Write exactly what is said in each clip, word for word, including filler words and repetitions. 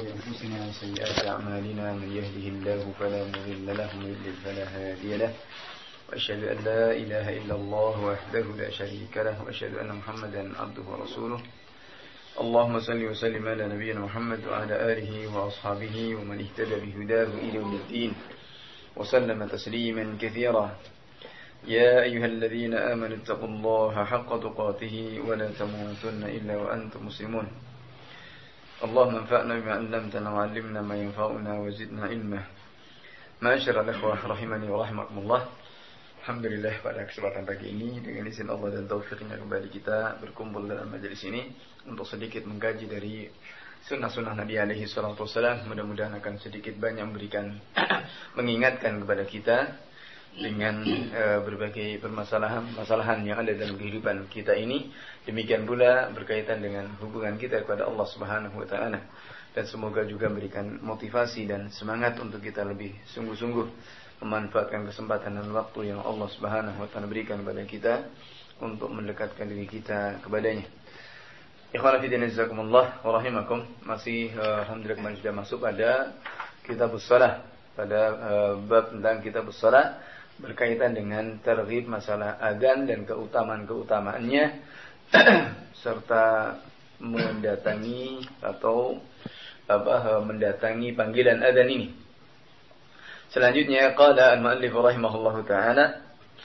أنفسنا وسيئات أعمالنا من يهده الله فلا مضل له ومن يضلل فلا هادي له وأشهد أن لا إله إلا الله وحده لا شريك له وأشهد أن محمدا عبده ورسوله اللهم صل وسلم على نبينا محمد وعلى آله وأصحابه ومن اهتدى بهداه إلى يوم الدين وسلم تسليما كثيرا يا أيها الذين آمنوا اتقوا الله حق تقاته ولا تموتن إلا وأنتم مسلمون اللهم انفعنا بما علمتنا وعلمنا ما ينفعنا وزدنا علما معاشر الإخوة rahimani wa rahimakumullah. Alhamdulillah, pada kesempatan pagi ini dengan izin Allah dan taufiknya kembali kita berkumpul dalam majelis ini untuk sedikit mengkaji dari sunnah-sunnah Nabi alaihi salatu wassalam. Mudah-mudahan akan sedikit banyak memberikan mengingatkan kepada kita dengan uh, berbagai permasalahan-masalahan yang ada dalam kehidupan kita ini. Demikian pula berkaitan dengan hubungan kita kepada Allah Subhanahu wa taala. Dan semoga juga memberikan motivasi dan semangat untuk kita lebih sungguh-sungguh memanfaatkan kesempatan dan waktu yang Allah Subhanahu wa taala berikan kepada kita untuk mendekatkan diri kita kepadanya. Ikhwan fillah jazakumullah wa rahimakum. Masih uh, alhamdulillah kemarin sudah masuk pada Kitabus Shalah, pada uh, bab tentang Kitabus Shalah berkaitan dengan targhib masalah adzan dan keutamaan-keutamaannya serta mendatangi atau apa mendatangi panggilan adzan ini. Selanjutnya qala al-muallif rahimahullahu taala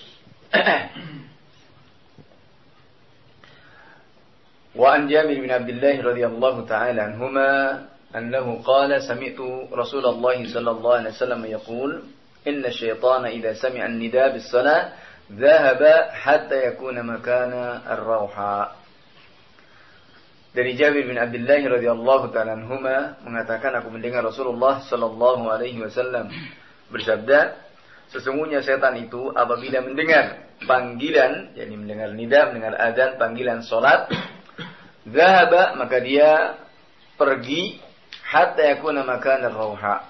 wa an Jabir bin Abdullah radhiyallahu taala anhuma annahu qala sami'tu Rasulullah sallallahu alaihi wasallam yaqul inna asy-syaitana idza sami'a an-nidaa bis-shalah dhahaba hatta yakuna makana ar-rauha. Dari Jabir bin Abdullah radhiyallahu taala anhuma mengatakan, aku mendengar Rasulullah sallallahu alaihi wasallam bersabda, sesungguhnya setan itu apabila mendengar panggilan, yakni mendengar nida, mendengar adzan, panggilan salat, dhahaba, maka dia pergi hatta yakuna makana ar-rauha.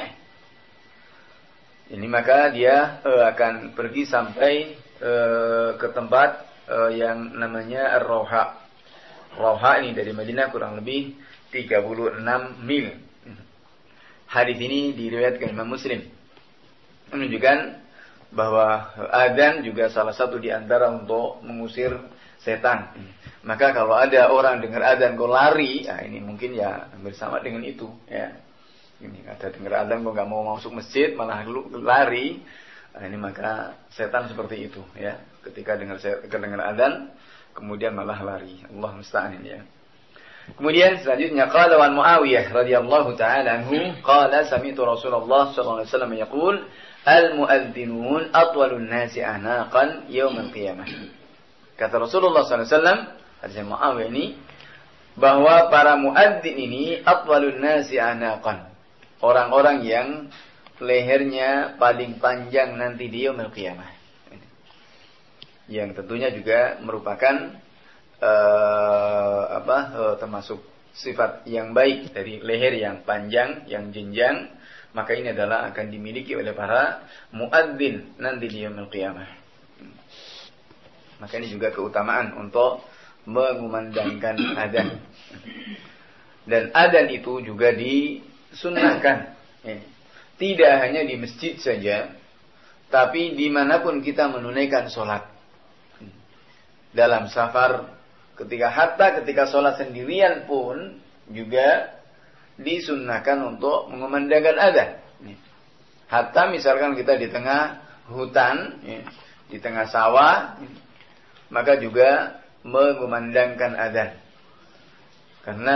Ini maka dia uh, akan pergi sampai uh, ke tempat uh, yang namanya Ar-Rauha. Rauha ini dari Madinah kurang lebih tiga puluh enam mil. Hadis ini diriwayatkan Imam Muslim, menunjukkan bahwa adzan juga salah satu di antara untuk mengusir setan. Maka kalau ada orang dengar adzan kok lari, nah ini mungkin ya bersama dengan itu, ya. Ini ada dengar adzan kok nggak mau masuk masjid malah lari, nah ini maka setan seperti itu, ya. Ketika dengar dengar adzan kemudian malah lari. Allah musta'an, ya. Kemudian selanjutnya qala wa Muawiyah radhiyallahu taala anhu qala sami'tu Rasulullah sallallahu alaihi wasallam yaqul al-mu'adhdhinun atwalun nasi anaqan yaumil qiyamah. Kata Rasulullah sallallahu alaihi wasallam, hadis Muawiyah ini, bahwa para muadzin ini atwalun nasi anaqan, orang-orang yang lehernya paling panjang nanti di yaumil qiyamah. Yang tentunya juga merupakan uh, apa uh, termasuk sifat yang baik dari leher yang panjang, yang jenjang, maka ini adalah akan dimiliki oleh para muadzin nanti di yaumil qiyamah. Maka ini juga keutamaan untuk mengumandangkan adzan. Dan adzan itu juga disunnahkan, ya. Tidak hanya di masjid saja, tapi dimanapun kita menunaikan sholat. Dalam safar, ketika hatta ketika sholat sendirian pun juga disunnahkan untuk mengumandangkan adzan. Hatta misalkan kita di tengah hutan, ya, di tengah sawah, maka juga mengumandangkan adzan. Karena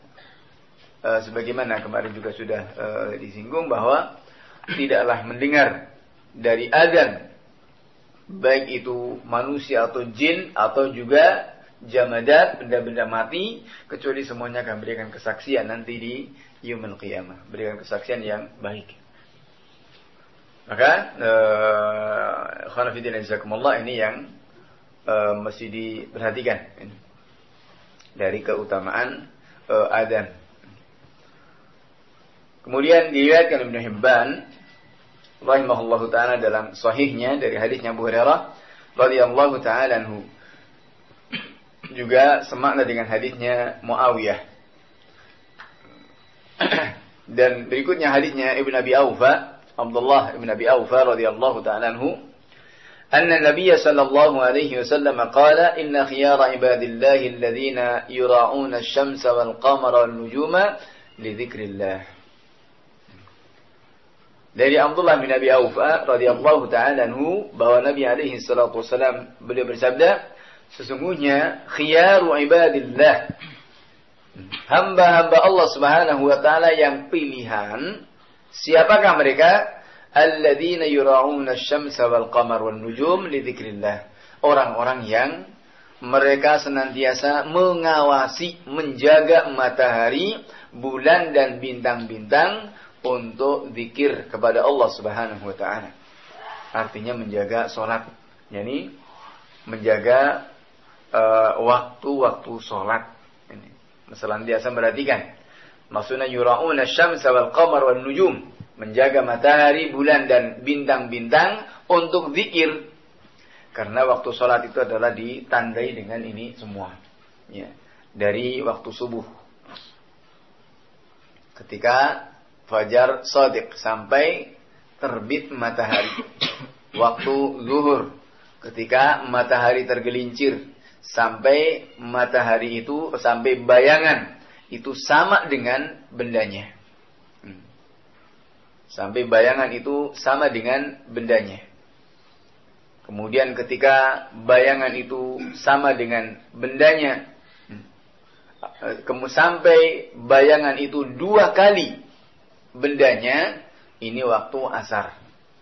e, sebagaimana kemarin juga sudah e, disinggung bahwa tidaklah mendengar dari adzan baik itu manusia atau jin atau juga jamadat, benda-benda mati, kecuali semuanya akan berikan kesaksian nanti di yaumil qiyamah, berikan kesaksian yang baik. Maka khonafidin azakumullah, ini yang uh, mesti diperhatikan ini, dari keutamaan uh, adzan. Kemudian diriwayatkan Ibnu Hibban rahimahullahu taala dalam sahihnya dari hadisnya Abu Hurairah radhiyallahu taala anhu, juga semakna dengan hadisnya Muawiyah. Dan berikutnya hadisnya Ibn Abi Aufa, Abdullah Ibn Abi Aufa radhiyallahu ta'ala anhu, anna Nabiy sallallahu alaihi wasallam qala inna khiyara ibadillahi alladhina yura'una asy-syamsa wal qamara wan nujuma li dzikrillah. Dari Abdullah bin Abi Aufa radhiyallahu ta'ala anhu bahwa Nabi alaihi salatu wasallam beliau bersabda, sesungguhnya khiyaru ibadillah, hamba-hamba Allah Subhanahu wa taala yang pilihan, siapakah mereka? Alladzina yura'una asy-syamsa wal qamara wan nujum li dzikrillah. Orang-orang yang mereka senantiasa mengawasi, menjaga matahari, bulan dan bintang-bintang untuk zikir kepada Allah Subhanahu wa taala. Artinya menjaga salat, yakni menjaga uh, waktu-waktu salat. Ini senantiasa perhatikan. Maksudnya yura'una asy-syamsa wal qamara wan nujum, menjaga matahari, bulan dan bintang-bintang untuk zikir. Karena waktu salat itu adalah ditandai dengan ini semua. Ya, dari waktu subuh. Ketika fajar shadiq sampai terbit matahari. Waktu zuhur ketika matahari tergelincir sampai matahari itu sampai bayangan itu sama dengan bendanya. Sampai bayangan itu sama dengan bendanya. Kemudian ketika bayangan itu sama dengan bendanya, sampai bayangan itu dua kali bendanya, ini waktu asar.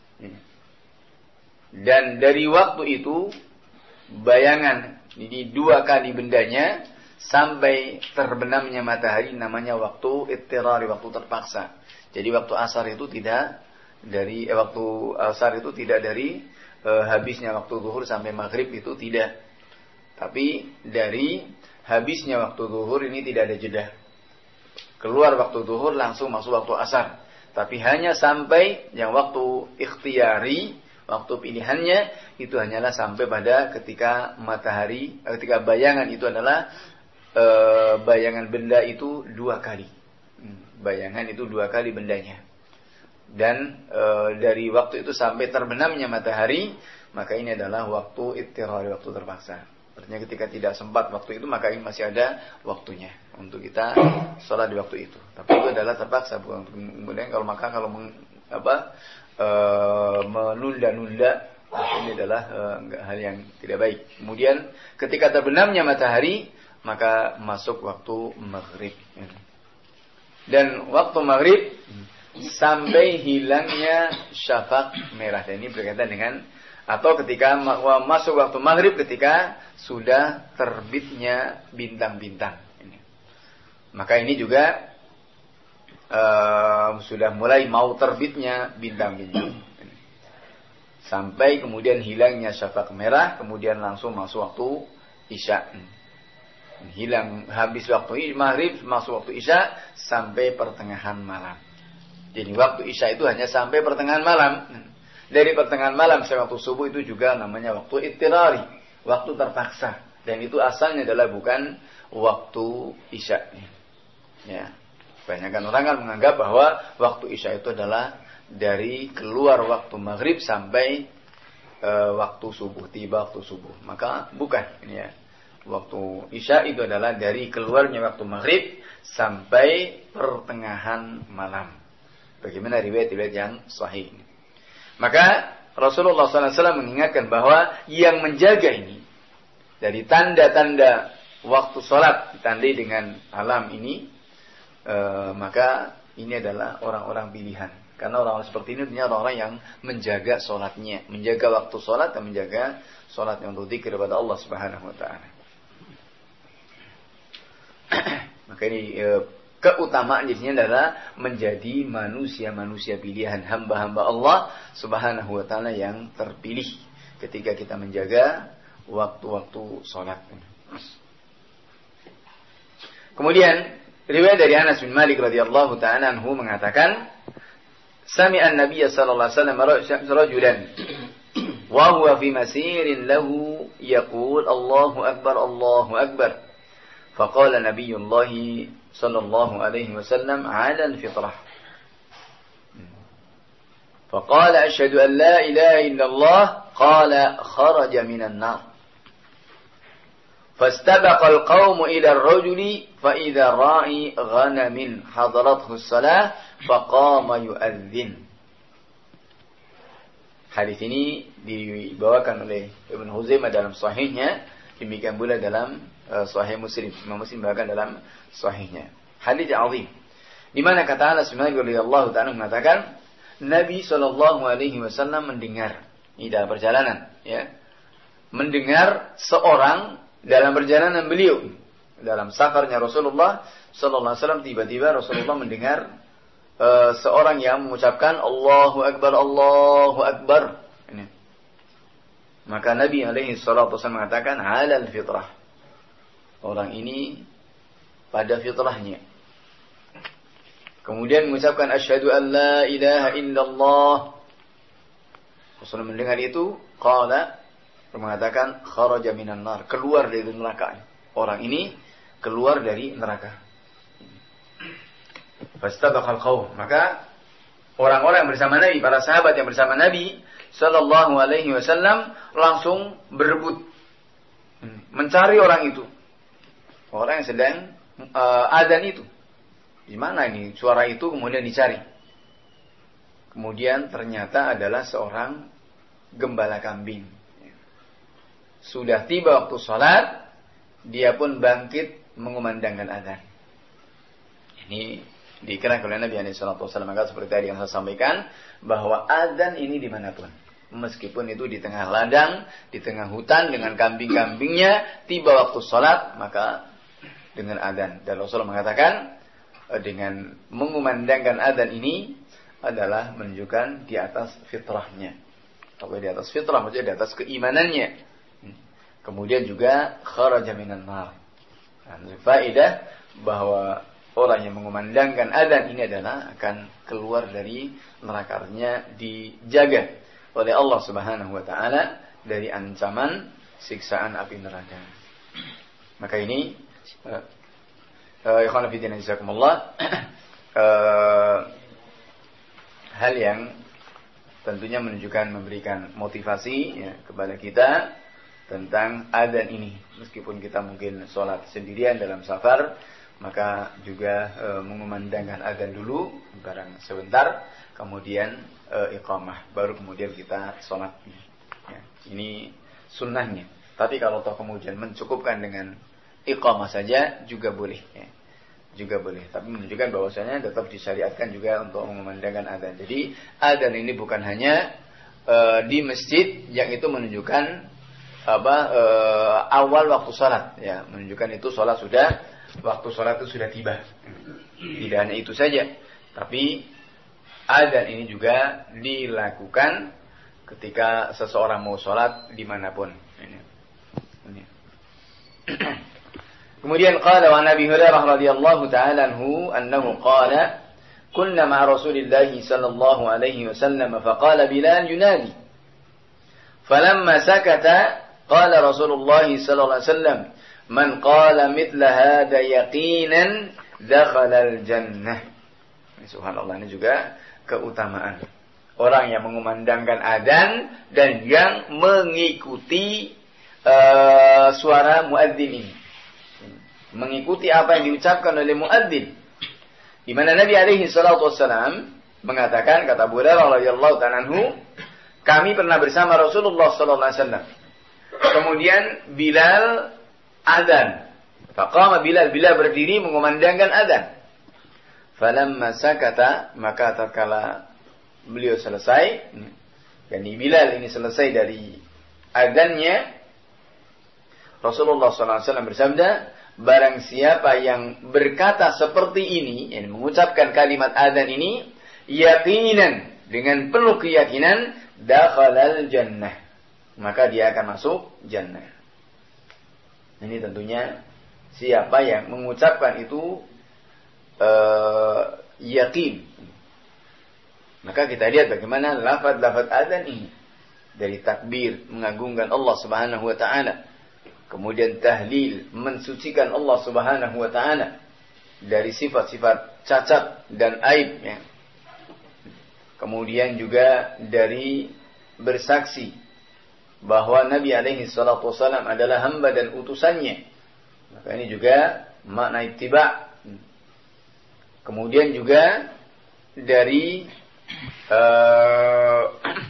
Dan dari waktu itu bayangan ini dua kali bendanya sampai terbenamnya matahari namanya waktu ittirari, waktu terpaksa. Jadi waktu asar itu tidak dari eh, waktu asar itu tidak dari eh, habisnya waktu zuhur sampai maghrib, itu tidak. Tapi dari habisnya waktu zuhur ini tidak ada jeda. Keluar waktu zuhur langsung masuk waktu asar. Tapi hanya sampai yang waktu ikhtiyari, waktu pilihannya itu hanyalah sampai pada ketika matahari, ketika bayangan itu adalah e, bayangan benda itu dua kali. Bayangan itu dua kali bendanya. Dan e, dari waktu itu sampai terbenamnya matahari, maka ini adalah waktu ittirari, waktu terpaksa. Artinya ketika tidak sempat waktu itu, maka ini masih ada waktunya untuk kita sholat di waktu itu. Tapi itu adalah terpaksa, bukan untuk kemudian kalau maka kalau meng, apa e, menunda-nunda, ini adalah e, hal yang tidak baik. Kemudian ketika terbenamnya matahari, maka masuk waktu maghrib. Dan waktu maghrib sampai hilangnya syafaq merah. Dan ini berkaitan dengan, atau ketika masuk waktu maghrib ketika sudah terbitnya bintang-bintang. Maka ini juga uh, sudah mulai mau terbitnya bintang-bintang. Sampai kemudian hilangnya syafaq merah, kemudian langsung masuk waktu isya. Hilang habis waktu maghrib, masuk waktu isya sampai pertengahan malam. Jadi waktu isya itu hanya sampai pertengahan malam. Dari pertengahan malam sampai waktu subuh itu juga namanya waktu ittirari, waktu terpaksa. Dan itu asalnya adalah bukan waktu isya. Ya, kebanyakan orang kan menganggap bahwa waktu isya itu adalah dari keluar waktu maghrib sampai e, waktu subuh, tiba waktu subuh. Maka bukan. Ya. Waktu isya itu adalah dari keluarnya waktu maghrib sampai pertengahan malam. Bagaimana riwayat-riwayat yang sahih. Maka Rasulullah sallallahu alaihi wasallam mengingatkan bahwa yang menjaga ini dari tanda-tanda waktu sholat ditandai dengan alam ini, e, maka ini adalah orang-orang pilihan. Karena orang-orang seperti ini adalah orang-orang yang menjaga sholatnya, menjaga waktu sholat dan menjaga sholatnya untuk dzikir kepada Allah Subhanahu Wa Taala. Maka ini e, keutamaan di sini adalah menjadi manusia-manusia pilihan, hamba-hamba Allah Subhanahu wa taala yang terpilih ketika kita menjaga waktu-waktu salat. Kemudian riwayat dari Anas bin Malik radhiyallahu taala anhu mengatakan, sami'a an-nabiy sallallahu alaihi wasallam rajulan wa huwa fi masirin lahu yaqul Allahu akbar Allahu akbar. Faqala nabiyullah sallallahu alaihi wasallam ala al-fitrah Faqala asyhadu an la ilaha illallah, qala kharaja minan nar. فاستبق القوم إلى الرجل فإذا راعي غنم حضرته الصلاة فقام يؤذن. Hadis ini dibawakan oleh Ibn Huzaimah dalam sahihnya, demikian pula dalam uh, sahih Muslim. Imam Muslim bawakan dalam sahihnya. Hadis azim. Di mana kata Anas bin Malik radhiyallahu ta'ala mengatakan, Nabi sallallahu alaihi wasallam mendengar, ini dalam perjalanan, ya. Mendengar seorang dalam perjalanan beliau, dalam safarnya Rasulullah sallallahu alaihi wasallam, tiba-tiba Rasulullah mendengar uh, seorang yang mengucapkan Allahu Akbar, Allahu Akbar. Ini. Maka Nabi alaihi salatu wasallam mengatakan halal fitrah. Orang ini pada fitrahnya. Kemudian mengucapkan asyhadu an la ilaha illallah. Rasulullah mendengar itu, qala, mengatakan kharaja minan nar, keluar dari neraka. Orang ini keluar dari neraka. Fastabaqal qaum, maka orang-orang yang bersama Nabi, para sahabat yang bersama Nabi sallallahu alaihi wasallam langsung berebut mencari orang itu. Orang yang sedang uh, adzan itu. Di mana ini suara itu, kemudian dicari. Kemudian ternyata adalah seorang gembala kambing. Sudah tiba waktu salat, dia pun bangkit mengumandangkan azan. Ini diikrarkan oleh Nabi shallallahu alaihi wasallam. Maka seperti tadi yang saya sampaikan, bahwa azan ini dimanapun, meskipun itu di tengah ladang, di tengah hutan dengan kambing-kambingnya, tiba waktu salat maka dengan azan. Dan Rasulullah mengatakan, dengan mengumandangkan azan ini adalah menunjukkan di atas fitrahnya. Kalau di atas fitrah maksudnya di atas keimanannya. Kemudian juga kharaja minan nar. Faedah bahwa orang yang mengumandangkan adzan ini adalah akan keluar dari neraka, artinya dijaga oleh Allah Subhanahu wa taala dari ancaman siksaan api neraka. Maka ini uh, uh, ikhwan fillah jazakumullah uh, hal yang tentunya menunjukkan, memberikan motivasi ya, kepada kita tentang adzan ini. Meskipun kita mungkin sholat sendirian dalam safar, maka juga e, mengumandangkan adzan dulu barang sebentar, kemudian e, iqamah, baru kemudian kita sholat. Ya, ini sunnahnya. Tapi kalau toh kemudian mencukupkan dengan iqamah saja juga boleh. Ya. Juga boleh. Tapi menunjukkan bahwasanya tetap disyariatkan juga untuk mengumandangkan adzan. Jadi adzan ini bukan hanya e, di masjid, yang itu menunjukkan apa e, awal waktu salat, ya, menunjukkan itu salat sudah, waktu salat itu sudah tiba. Tidak hanya itu saja, tapi adzan ini juga dilakukan ketika seseorang mau salat dimanapun. Ini. Ini. Kemudian qala wa Nabi Hurairah radhiyallahu ta'ala anhu annahu qala kunna ma'a Rasulillah sallallahu alaihi wasallam faqala Bilal yunadi falamma sakata qala Rasulullah sallallahu alaihi wasallam man qala mithla hadha yaqinan dakhala al-jannah. Subhanallah, ini juga keutamaan orang yang mengumandangkan adzan dan yang mengikuti uh, suara muadzin ini, mengikuti apa yang diucapkan oleh muadzin. Di mana Nabi alaihi salatu wassalam mengatakan, kata Abu Hurairah radhiyallahu ta'ala anhu, kami pernah bersama Rasulullah sallallahu alaihi wasallam. Kemudian Bilal adzan. Faqama Bilal, Bilal berdiri mengumandangkan adzan. Falamma sakata, maka tatkala beliau selesai, dan Bilal ini selesai dari adzannya, Rasulullah sallallahu alaihi wasallam bersabda, barang siapa yang berkata seperti ini, yang mengucapkan kalimat adzan ini, yaqinan, dengan penuh keyakinan, dakhalal jannah, maka dia akan masuk jannah. Ini tentunya siapa yang mengucapkan itu uh, yakin. Maka kita lihat bagaimana lafaz-lafaz adzan ini, dari takbir mengagungkan Allah Subhanahu wa taala, kemudian tahlil mensucikan Allah Subhanahu wa taala dari sifat-sifat cacat dan aib, ya. kemudian juga dari bersaksi bahwa Nabi alaihi salatu wasallam adalah hamba dan utusannya. Maka ini juga makna ittiba. Kemudian juga dari uh,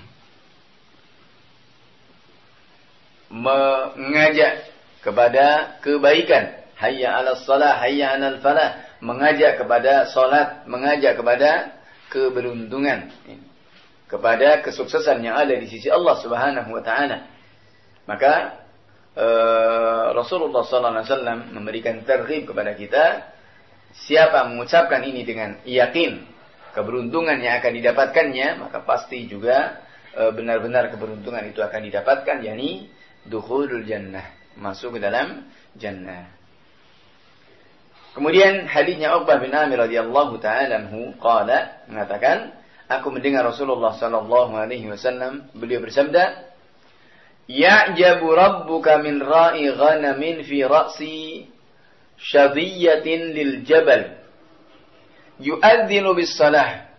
mengajak kepada kebaikan. Hayya 'alas shalah, hayya 'alal falah. Mengajak kepada salat, mengajak kepada keberuntungan, kepada kesuksesan yang ada di sisi Allah Subhanahu wa taala. Maka uh, Rasulullah sallallahu alaihi wasallam memberikan targhib kepada kita, siapa mengucapkan ini dengan yakin keberuntungan yang akan didapatkannya, maka pasti juga uh, benar-benar keberuntungan itu akan didapatkan, yakni dukhulul jannah, masuk ke dalam jannah. Kemudian hadisnya Uqbah bin Amir radhiyallahu ta'ala anhu qala, mengatakan, aku mendengar Rasulullah sallallahu alaihi wasallam, beliau bersabda, ya'jabu rabbuka min ra'i ghanamin fi ra'si shadhiyatin lil jabal yu'adhdhinu bis salah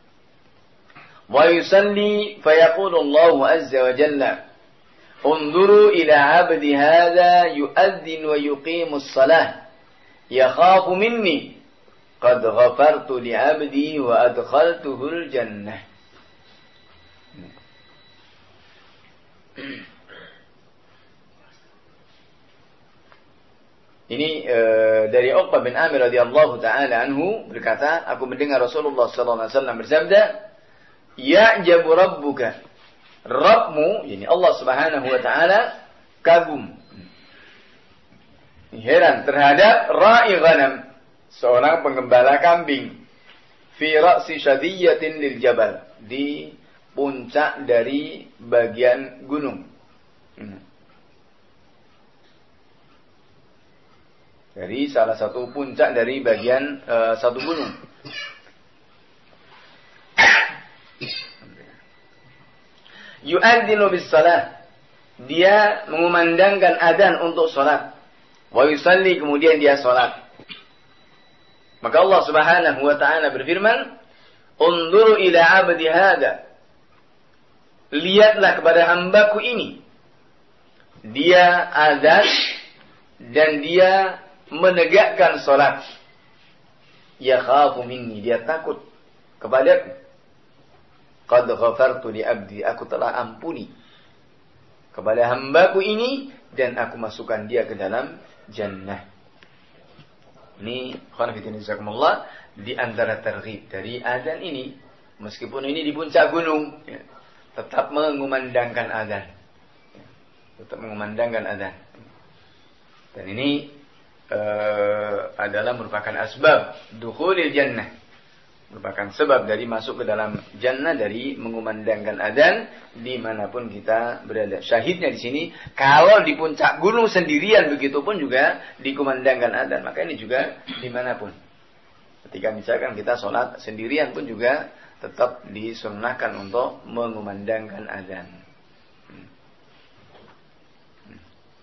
wa yusalli fayaqulu Allah azza wa jalla unzuru ila 'abdi hadha yu'adhdhin wa yuqimu as-salah yakhafu minni qad ghafartu li 'abdi wa adkhaltuhu al-jannah. Ini uh, dari Uqbah bin Amir radhiyallahu taala anhu berkata, aku mendengar Rasulullah sallallahu alaihi wasallam bersabda, ya'jabu rabbuka, Rabbmu, yakni Allah Subhanahu wa taala, kagum, heran terhadap ra'i ghanam, seorang penggembala kambing, fi ra'si shadhiyatin lil jabal, di puncak dari bagian gunung. Dari salah satu puncak dari bagian uh, satu gunung. Yu'adzinu bis salah, dia mengumandangkan adzan untuk salat. Wa yusalli, kemudian dia salat. Maka Allah Subhanahu wa taala berfirman, "Unzuru ila 'abdi hada." Lihatlah kepada hambaku ini. Dia adzan dan dia menegakkan salat. Ya khafu minni, dia takut kepadaku. Qad ghafartu li 'abdi, aku telah ampuni kepada hambaku ini dan aku masukkan dia ke dalam jannah. Ini khonafidin jazakumullah, di antara targhib dari azan ini, meskipun ini di puncak gunung, ya, tetap mengumandangkan azan, ya, tetap mengumandangkan azan. Dan ini uh, adalah merupakan asbab dukhulil jannah, merupakan sebab dari masuk ke dalam jannah, dari mengumandangkan adzan dimanapun kita berada. Syahidnya di sini, kalau di puncak gunung sendirian begitu pun juga dikumandangkan adzan, maka ini juga dimanapun. Ketika misalkan kita sholat sendirian pun juga tetap disunnahkan untuk mengumandangkan adzan. Hmm. Hmm.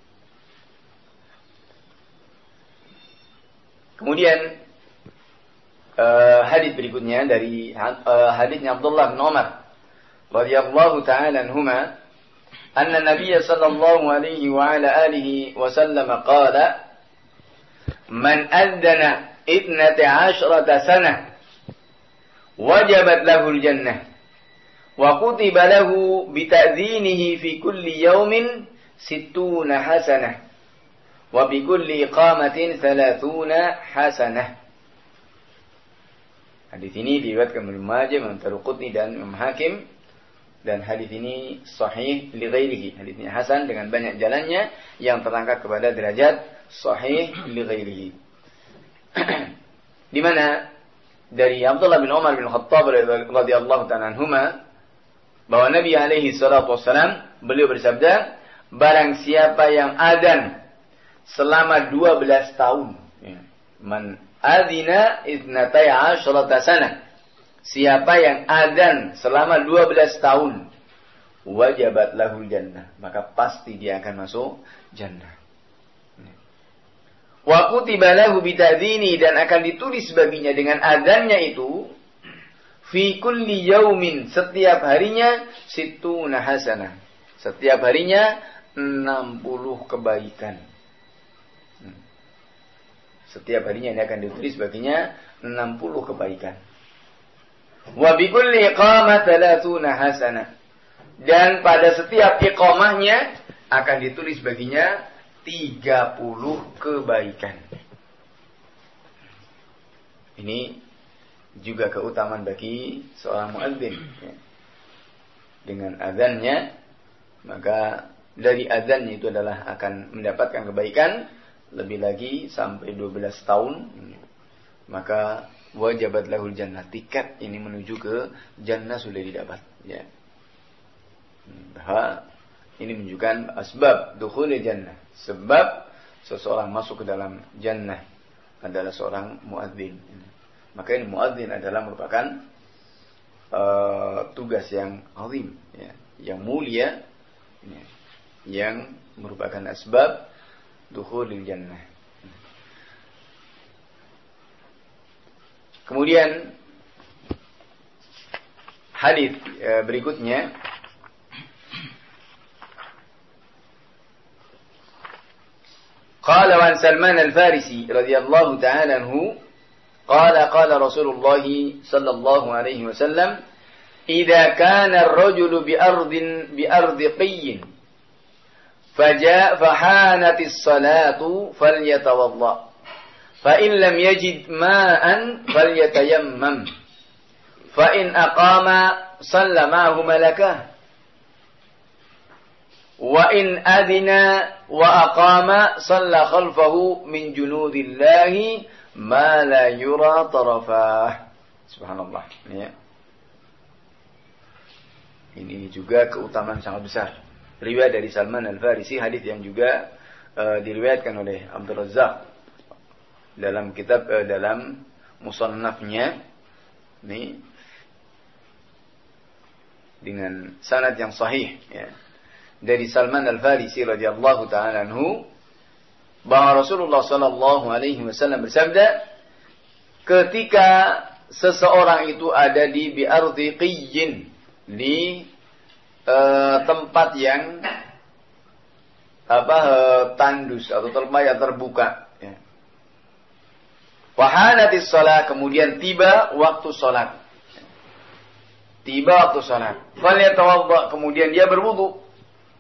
Kemudian Uh, hadis berikutnya dari uh, hadisnya Abdullah bin Umar radhiyallahu ta'ala anhuma, anna Nabiy sallallahu alaihi wa ala alihi wa sallam qala, man adzana ithnata asyrata sanah wajabat lahu al-jannah wa kutiba lahu bi ta'dhinihi fi kulli yawmin sittuna hasanah wa bi kulli iqamatin thalathuna hasanah. Hadis ini diriwayatkan Ibnu Majah, Imam Taruqutni dan Imam Hakim, dan hadis ini sahih li ghairihi. Hadis ini hasan dengan banyak jalannya yang terangkat kepada derajat sahih li ghairihi. Di mana dari Abdullah bin Umar bin Khattab radhiyallahu ta'ala anhuma, bahwa Nabi alaihi salatu wassalam beliau bersabda, barang siapa yang adzan selama dua belas tahun, ya, man adzina itnatai asyrata sanah, siapa yang adzan selama dua belas tahun, wajabat lahul jannah, maka pasti dia akan masuk jannah. Wa kutiba lahu bitadzini, dan akan ditulis baginya dengan adzannya itu fi kulli yaumin, setiap harinya situna hasanah, setiap harinya enam puluh kebaikan. Setiap harinya ini akan ditulis baginya enam puluh kebaikan. Wa bi kulli iqamah thalathuna hasanah, dan pada setiap iqamahnya akan ditulis baginya tiga puluh kebaikan. Ini juga keutamaan bagi seorang muadzin. Dengan azannya, maka dari azannya itu adalah akan mendapatkan kebaikan, lebih lagi sampai dua belas tahun, maka wajabat lahul jannah, tiket ini menuju ke jannah sudah didapat. Ya. Bahwa ini menunjukkan asbab dukhul jannah, sebab seseorang masuk ke dalam jannah adalah seorang muadzin. Maka ini muadzin adalah merupakan uh, tugas yang azim, ya, yang mulia, ya, yang merupakan asbab dukhulil jannah. Kemudian hadis uh, berikutnya, qala wa Salman al-Farisi radhiyallahu ta'ala anhu قال قال رسول الله صلى الله عليه وسلم إذا كان الرجل بأرض بأرض قي فجاء فحانت الصلاة فليتوضأ فإن لم يجد ماء فليتيمم فإن أقام صلى معه ملكه وإن أذن وأقام صلى خلفه من جنود الله ma la yura tarafah. Subhanallah. Ya. Ini juga keutamaan sangat besar. Riwayat dari Salman al-Farisi, hadis yang juga uh, diriwayatkan oleh Abdul Razzaq dalam kitab uh, dalam musannafnya, ini dengan sanad yang sahih, ya. Dari Salman al-Farisi radhiyallahu ta'ala anhu, bahwa Rasulullah sallallahu alaihi wasallam bersabda, ketika seseorang itu ada di bi'ardi qiyyin, di uh, tempat yang apa uh, tandus atau tempat yang terbuka, ya. Wahanatis shalah, kemudian tiba waktu salat. Tiba waktu salat. Falyatawadda, kemudian dia berwudu.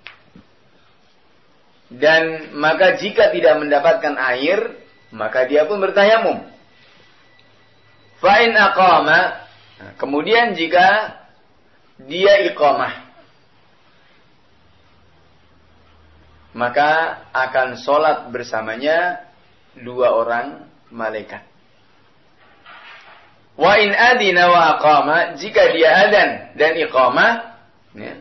Dan maka jika tidak mendapatkan air, maka dia pun bertayamum. Fa in aqama, kemudian jika dia iqamah, maka akan sholat bersamanya dua orang malaikat. Wa in adina wa aqama, jika dia adzan dan iqamah, ya.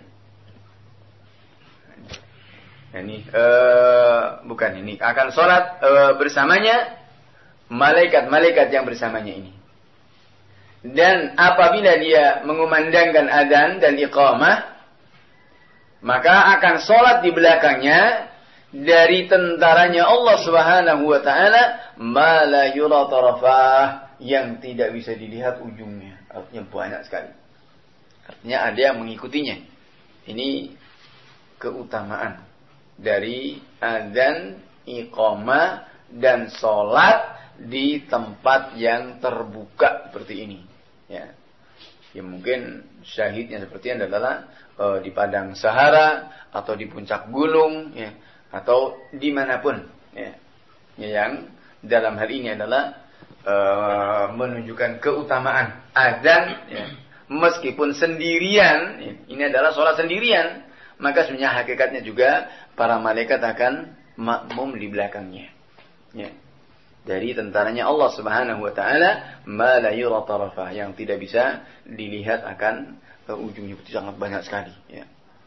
Ini uh, bukan ini akan sholat uh, bersamanya malaikat-malaikat yang bersamanya ini. Dan apabila dia mengumandangkan adzan dan iqamah, maka akan sholat di belakangnya dari tentaranya Allah Subhanahu wa taala ma la yura tarafah, yang tidak bisa dilihat ujungnya. Artinya banyak sekali. Artinya ada yang mengikutinya. Ini keutamaan dari adzan, iqamah, dan sholat di tempat yang terbuka seperti ini. Ya, ya mungkin syahidnya seperti ini adalah uh, di padang Sahara atau di puncak gunung, ya, atau dimanapun. Ya, yang dalam hal ini adalah uh, menunjukkan keutamaan adzan. Ya, meskipun sendirian, ya, ini adalah sholat sendirian, maka sebenarnya hakikatnya juga para malaikat akan makmum di belakangnya. Ya. Dari tentaranya Allah Subhanahu wa taala, ma la yura tarafah, yang tidak bisa dilihat akan uh, ujungnya, itu sangat banyak sekali, ya.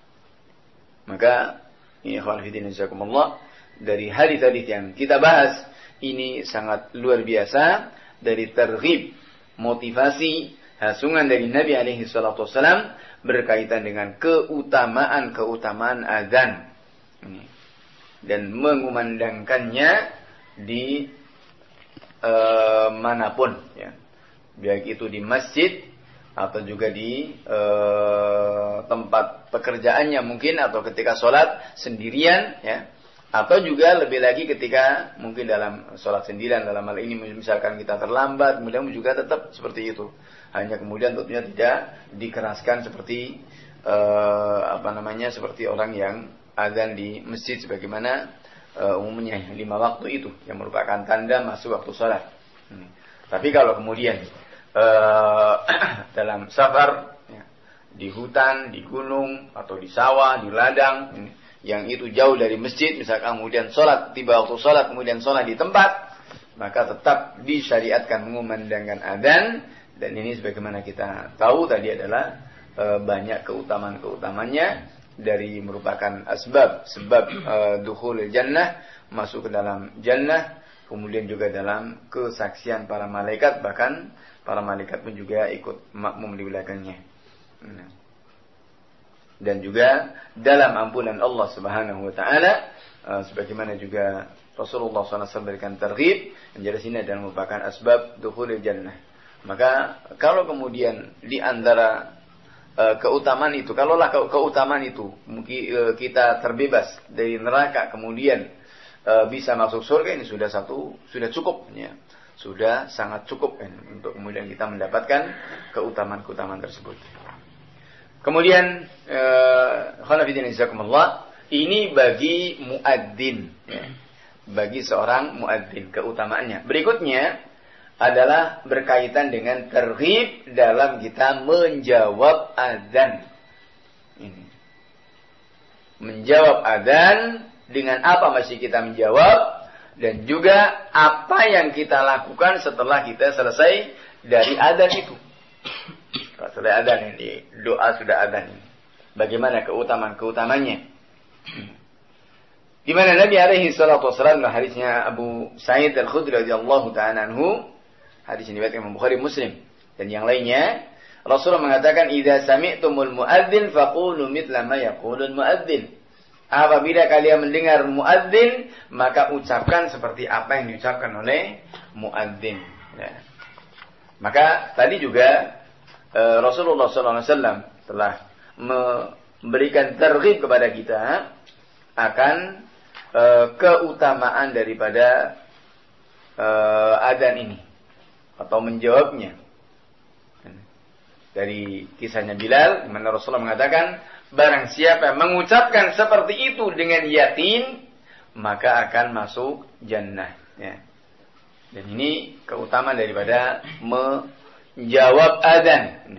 Maka ini ikhwan fillah jazakumullah, dari hadis-hadis yang kita bahas ini sangat luar biasa, dari targhib, motivasi, hasungan dari Nabi alaihi salatu wasallam berkaitan dengan keutamaan-keutamaan azan. Dan mengumandangkannya di e, manapun, ya. Baik itu di masjid atau juga di e, tempat pekerjaannya mungkin, atau ketika sholat sendirian, ya, atau juga lebih lagi ketika mungkin dalam sholat sendirian, dalam hal ini misalkan kita terlambat, kemudian juga tetap seperti itu. Hanya kemudian tentunya tidak dikeraskan seperti e, apa namanya seperti orang yang azan di masjid sebagaimana e, umumnya lima waktu itu yang merupakan tanda masuk waktu sholat. Hmm. Tapi kalau kemudian Uh, dalam safar, ya, di hutan, di gunung, atau di sawah, di ladang, ini, yang itu jauh dari masjid, misalkan kemudian sholat, tiba waktu sholat, kemudian sholat di tempat, maka tetap disyariatkan mengumandangkan adzan. Dan ini sebagaimana kita tahu tadi adalah uh, banyak keutamaan-keutamanya dari merupakan asbab, sebab uh, dukhulul jannah, masuk ke dalam jannah, kemudian juga dalam kesaksian para malaikat, bahkan para malaikat pun juga ikut makmum di belakangnya. Dan juga dalam ampunan Allah Subhanahu wa taala, sebagaimana juga Rasulullah shallallahu alaihi wasallam berikan targhib, menjadi sini dan merupakan asbab dukhulil jannah. Maka kalau kemudian di antara uh, keutamaan itu, kalaulah ke- keutamaan itu mungkin uh, kita terbebas dari neraka, kemudian uh, bisa masuk surga, ini sudah satu, sudah cukup, ya. Sudah sangat cukup, ya, untuk kemudian kita mendapatkan keutamaan-keutamaan tersebut. Kemudian khonafidin jazakumullah, ini bagi muadzin, ya. Bagi seorang muadzin keutamaannya. Berikutnya adalah berkaitan dengan targhib dalam kita menjawab adzan. Ini. Menjawab adzan, dengan apa masih kita menjawab, dan juga apa yang kita lakukan setelah kita selesai dari adzan itu. Setelah adzan ini, doa sudah adzan ini. Bagaimana keutamaan-keutamanya? Di mana Nabi alaihi salatu wasallam, hadisnya Abu Sa'id Al-Khudri radhiyallahu ta'ala anhu, hadis ini diriwayatkan Imam Bukhari, Muslim dan yang lainnya, Rasulullah mengatakan, "Idza sami'tumul muadzin faqulu mithla ma yaqulul muadzin." Apabila kalian mendengar muadzin, maka ucapkan seperti apa yang diucapkan oleh muadzin. Ya. Maka tadi juga e, Rasulullah shallallahu alaihi wasallam telah memberikan targhib kepada kita akan e, keutamaan daripada e, adzan ini atau menjawabnya. Dari kisahnya Bilal, di mana Rasulullah mengatakan, barang siapa yang mengucapkan seperti itu dengan yakin, maka akan masuk jannah. Ya. Dan ini keutamaan daripada menjawab adzan.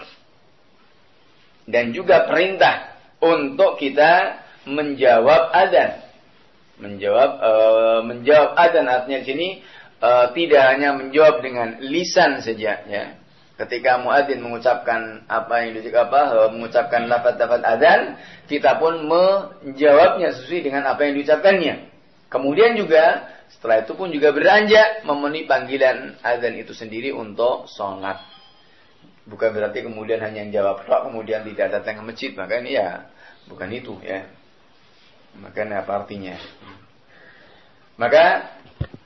Dan juga perintah untuk kita menjawab adzan. Menjawab e, menjawab adzan artinya di sini e, tidak hanya menjawab dengan lisan saja, ya. Ketika muadzin mengucapkan apa yang diucapkan apa, mengucapkan lafaz-lafaz adzan, kita pun menjawabnya sesuai dengan apa yang diucapkannya. Kemudian juga setelah itu pun juga beranjak memenuhi panggilan adzan itu sendiri untuk sholat. Bukan berarti kemudian hanya jawab tok, kemudian tidak datang ke masjid, maka ini ya bukan itu, ya. Maka apa artinya? Maka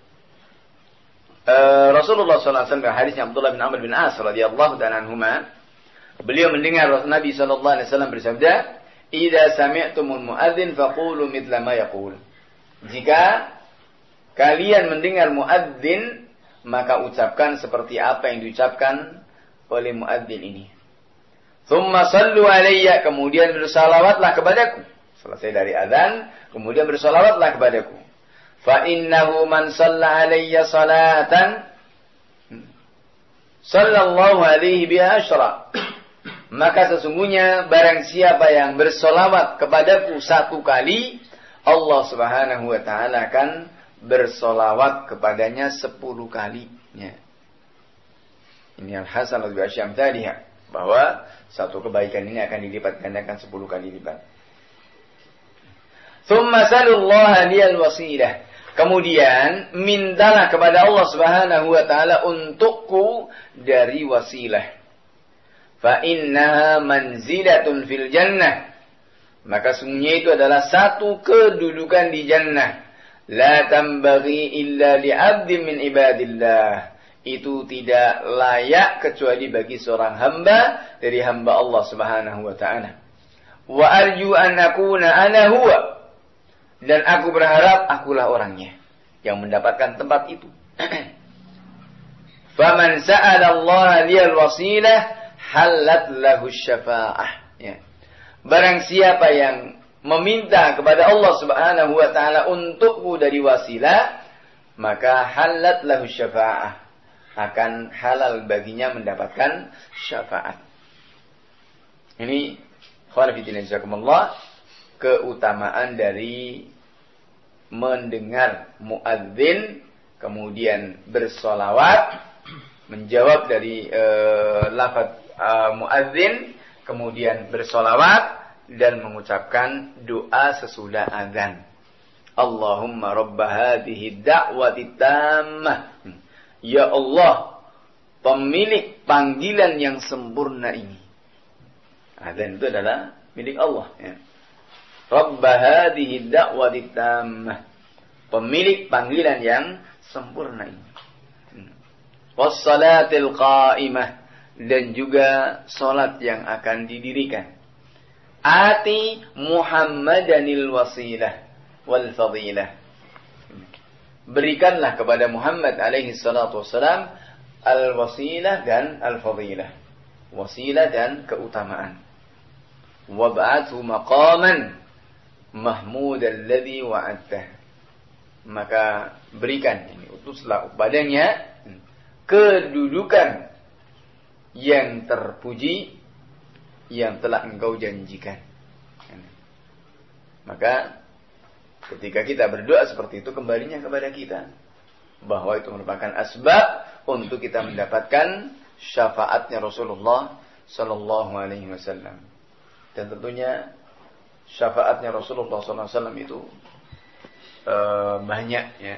Uh, Rasulullah shallallahu alaihi wasallam, hadisnya Abdullah bin Amr bin As radhiyallahu ta'ala anhuma, beliau mendengar Nabi sallallahu alaihi wasallam bersabda, "Idza sami'tumul muadzin faqulu mithla ma yaqul." Jika kalian mendengar muadzin, maka ucapkan seperti apa yang diucapkan oleh muadzin ini. Tsumma sallu alayya, kemudian bersalawatlah kepadaku. Selesai dari azan, kemudian bersalawatlah kepadaku. Fa innahu man shalla alayya salatan sallallahu alaihi biha asyra. Maka sesungguhnya barang siapa yang bersolawat kepadaku satu kali, Allah Subhanahu wa taala akan bersolawat kepadanya sepuluh kali. Ya. Ini al-hasan wa asyam tadiha, bahwa satu kebaikan ini akan dilipat gandakan sepuluh kali lipat. Tsumma sallallahu liyal wasilah. Kemudian mintalah kepada Allah Subhanahu wa taala untukku dari wasilah. Fa innaha manzilatun fil jannah. Maka sungguhnya itu adalah satu kedudukan di jannah. La tambaghi illa li 'abdin min ibadillah. itu tidak layak kecuali bagi seorang hamba dari hamba Allah Subhanahu wa taala. Wa arju an akuna ana huwa, dan aku berharap akulah orangnya yang mendapatkan tempat itu. Faman sa'ala Allah liyal wasilah halat lahu syafa'ah. Ya. Barang siapa yang meminta kepada Allah Subhanahu wa taala untukmu dari wasilah, maka halat lahu syafa'ah, akan halal baginya mendapatkan syafaat. Ini khawatirin jazakumullah, keutamaan dari mendengar muadzin kemudian bersolawat, menjawab dari uh, lafaz uh, muadzin kemudian bersolawat dan mengucapkan doa sesudah azan. Allahumma rabba hadhihi da'wati tammah. Ya Allah, pemilik panggilan yang sempurna ini. Azan itu adalah milik Allah, ya. Rabba hadhihi da'wati tammah, pemilik panggilan yang sempurna ini. Wassalatil qa'imah, dan juga salat yang akan didirikan. Ati Muhammadanil wasilah wal fadilah, berikanlah kepada Muhammad alaihi salatu wassalam al-wasilah dan al-fadilah, wasilah dan keutamaan. Wab'athu maqaman mahmud alladhi wa'adtah, maka berikan, ini utuslah padanya kedudukan yang terpuji yang telah engkau janjikan. Maka ketika kita berdoa seperti itu, kembalinya kepada kita, bahwa itu merupakan asbab untuk kita mendapatkan syafaatnya Rasulullah Sallallahu Alaihi Wasallam. Dan tentunya syafaatnya Rasulullah Sallallahu Alaihi Wasallam itu uh, banyak, ya.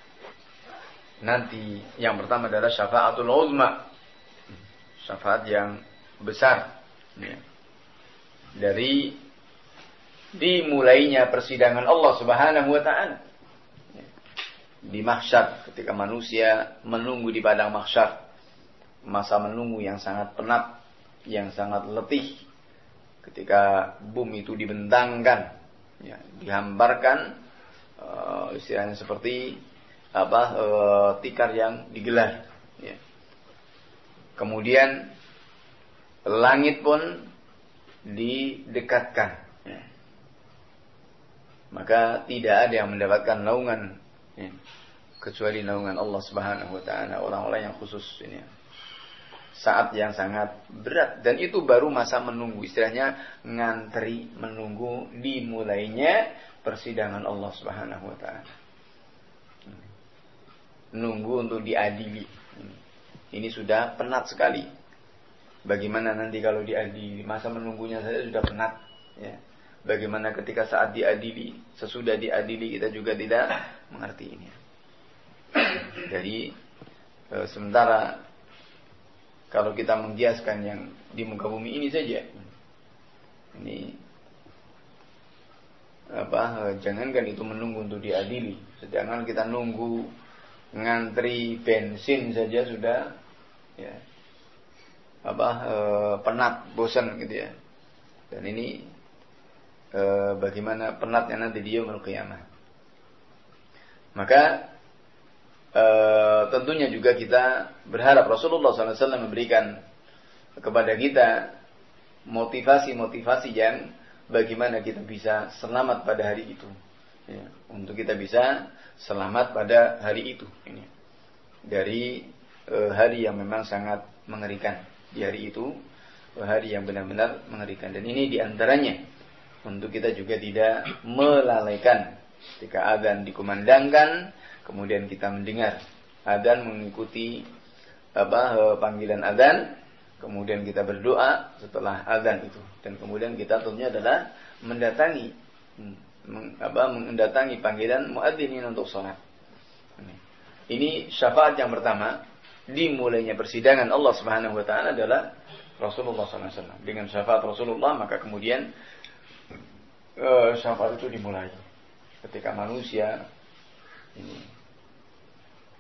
Nanti yang pertama adalah syafaatul uzma, syafaat yang besar, ya. Dari dimulainya persidangan Allah Subhanahu wa taala, ya. Di mahsyar, ketika manusia menunggu di padang mahsyar, masa menunggu yang sangat penat, yang sangat letih, ketika bumi itu dibentangkan, ya, dihamparkan, uh, istilahnya seperti apa uh, tikar yang digelar, ya. Kemudian langit pun didekatkan, ya. Maka tidak ada yang mendapatkan naungan, ya, kecuali naungan Allah Subhanahu wa taala, orang-orang yang khusus ini. Saat yang sangat berat, dan itu baru masa menunggu, istilahnya ngantri menunggu dimulainya persidangan Allah Subhanahu wa taala. Nunggu untuk diadili. Ini sudah penat sekali. Bagaimana nanti kalau diadili? Masa menunggunya saja sudah penat, ya. Bagaimana ketika saat diadili, sesudah diadili kita juga tidak mengerti ini. Jadi e, sementara kalau kita menggiaskan yang di muka bumi ini saja, ini apa? Jangankan itu menunggu untuk diadili, sedangkan kita nunggu ngantri bensin saja sudah, ya, apa e, penat, bosan gitu, ya. Dan ini e, bagaimana penatnya nanti di yaumul qiyamah. Maka e, tentunya juga kita berharap Rasulullah sallallahu alaihi wasallam memberikan kepada kita motivasi-motivasi yang bagaimana kita bisa selamat pada hari itu, ya, untuk kita bisa selamat pada hari itu, ini dari e, hari yang memang sangat mengerikan. Di hari itu, hari yang benar-benar mengerikan. Dan ini diantaranya untuk kita juga tidak melalaikan ketika adzan dikumandangkan, kemudian kita mendengar adzan, mengikuti apa panggilan adzan, kemudian kita berdoa setelah adzan itu, dan kemudian kita tentunya adalah mendatangi meng, apa mendatangi panggilan muadzin untuk salat. Ini syafaat yang pertama. Dimulainya persidangan Allah Subhanahu wa taala adalah Rasulullah sallallahu alaihi wasallam. Dengan syafaat Rasulullah, maka kemudian uh, syafaat itu dimulai ketika manusia ini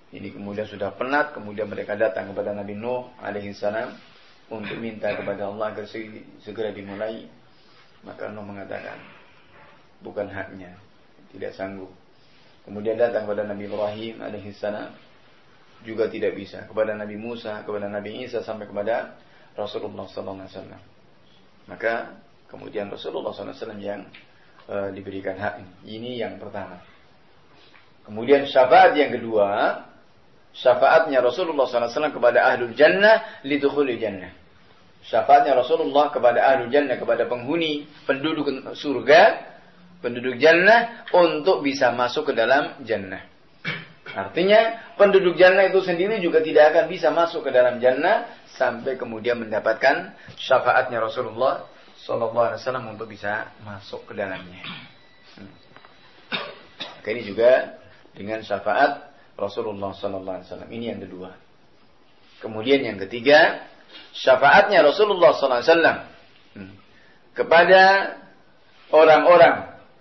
Ini kemudian sudah penat, kemudian mereka datang kepada Nabi Nuh alaihi salam untuk minta kepada Allah agar segera dimulai. Maka Nuh mengatakan, bukan haknya, tidak sanggup. Kemudian datang kepada Nabi Ibrahim alaihi salam, juga tidak bisa. Kepada Nabi Musa, kepada Nabi Isa, sampai kepada Rasulullah sallallahu alaihi wasallam. Maka kemudian Rasulullah sallallahu alaihi wasallam yang e, diberikan hak ini. Ini yang pertama. Kemudian syafaat yang kedua, syafaatnya Rasulullah sallallahu alaihi wasallam kepada ahlul jannah lidukhulil jannah. Syafaatnya Rasulullah kepada ahlul jannah, kepada penghuni, penduduk surga, penduduk jannah, untuk bisa masuk ke dalam jannah. Artinya penduduk jannah itu sendiri juga tidak akan bisa masuk ke dalam jannah sampai kemudian mendapatkan syafaatnya Rasulullah sallallahu alaihi wasallam untuk bisa masuk ke dalamnya. Hmm. Maka ini juga dengan syafaat Rasulullah sallallahu alaihi wasallam. Ini yang kedua. Kemudian yang ketiga, syafaatnya Rasulullah sallallahu alaihi wasallam hmm. kepada orang-orang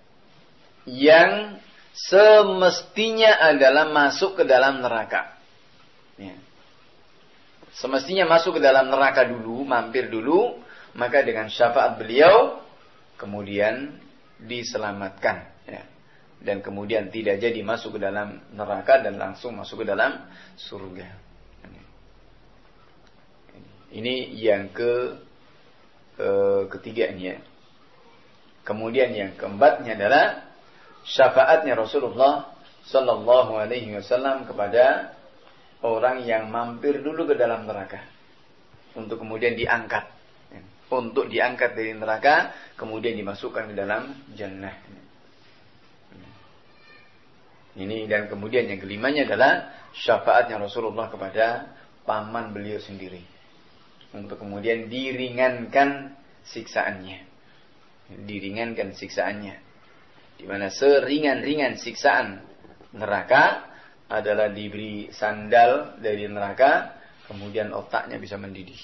yang semestinya adalah masuk ke dalam neraka. Ya. Semestinya masuk ke dalam neraka dulu, mampir dulu, maka dengan syafaat beliau kemudian diselamatkan. Ya. Dan kemudian tidak jadi masuk ke dalam neraka dan langsung masuk ke dalam surga. Ini yang ke eh, ketiganya. Kemudian yang keempatnya adalah syafaatnya Rasulullah sallallahu alaihi wasallam kepada orang yang mampir dulu ke dalam neraka untuk kemudian diangkat, untuk diangkat dari neraka kemudian dimasukkan ke dalam jannah. Ini, dan kemudian yang kelimanya adalah syafaatnya Rasulullah kepada paman beliau sendiri untuk kemudian diringankan siksaannya, diringankan siksaannya. Di mana seringan-ringan siksaan neraka adalah diberi sandal dari neraka, kemudian otaknya bisa mendidih.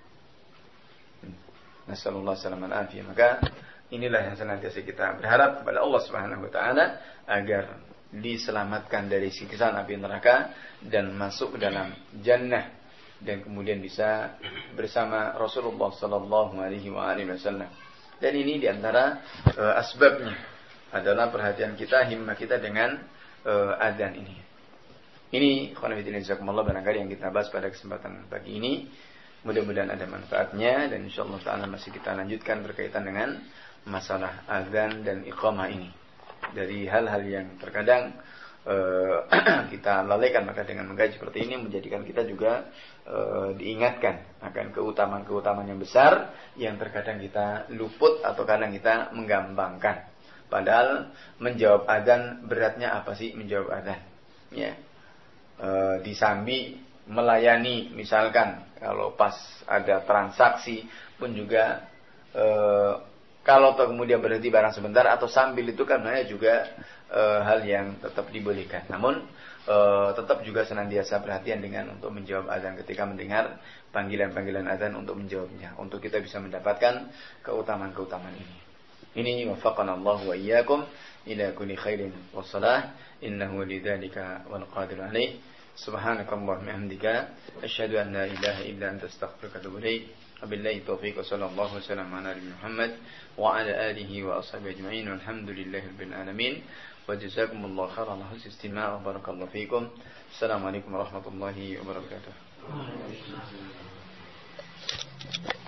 Nasallallahu alaihi wasallam. Maka inilah yang senantiasa kita berharap kepada Allah Subhanahu wa taala agar diselamatkan dari siksaan api neraka dan masuk ke dalam jannah dan kemudian bisa bersama Rasulullah sallallahu alaihi wasallam. Dan ini diantara uh, asbabnya adalah perhatian kita, himmah kita dengan uh, adzan ini. Ini khonafidin jazakumullah barangkali yang kita bahas pada kesempatan pagi ini. Mudah-mudahan ada manfaatnya dan insyaallah taala masih kita lanjutkan berkaitan dengan masalah adzan dan iqamah ini. Dari hal-hal yang terkadang uh, kita lalaikan, maka dengan mengkaji seperti ini menjadikan kita juga uh, diingatkan akan keutamaan-keutamaan yang besar yang terkadang kita luput atau kadang kita menggampangkan. Padahal menjawab adzan, beratnya apa sih menjawab adzan? Ya, e, disambi melayani, misalkan kalau pas ada transaksi pun juga e, kalau kemudian berhenti barang sebentar atau sambil itu kan sebenarnya juga e, hal yang tetap dibolehkan. Namun e, tetap juga senantiasa perhatian dengan untuk menjawab adzan ketika mendengar panggilan-panggilan adzan untuk menjawabnya, untuk kita bisa mendapatkan keutamaan-keutamaan ini. Ini waffaqana Allah wa iyyakum ila kulli khairin wa salah innahu lidzalika wal qadir alaih. Subhanakallahumma wa bihamdika asyhadu an la ilaha illa anta astaghfiruka wa atubu ilaik. Wabillahi taufiq wa sallallahu wasallam ala nabiyyina Muhammad wa ala alihi wa ashabihi ajma'in walhamdulillahirabbil alamin wa jazakumullahu khairan wa husnul istima' wa barakallahu fikum. Assalamualaikum warahmatullahi wabarakatuh.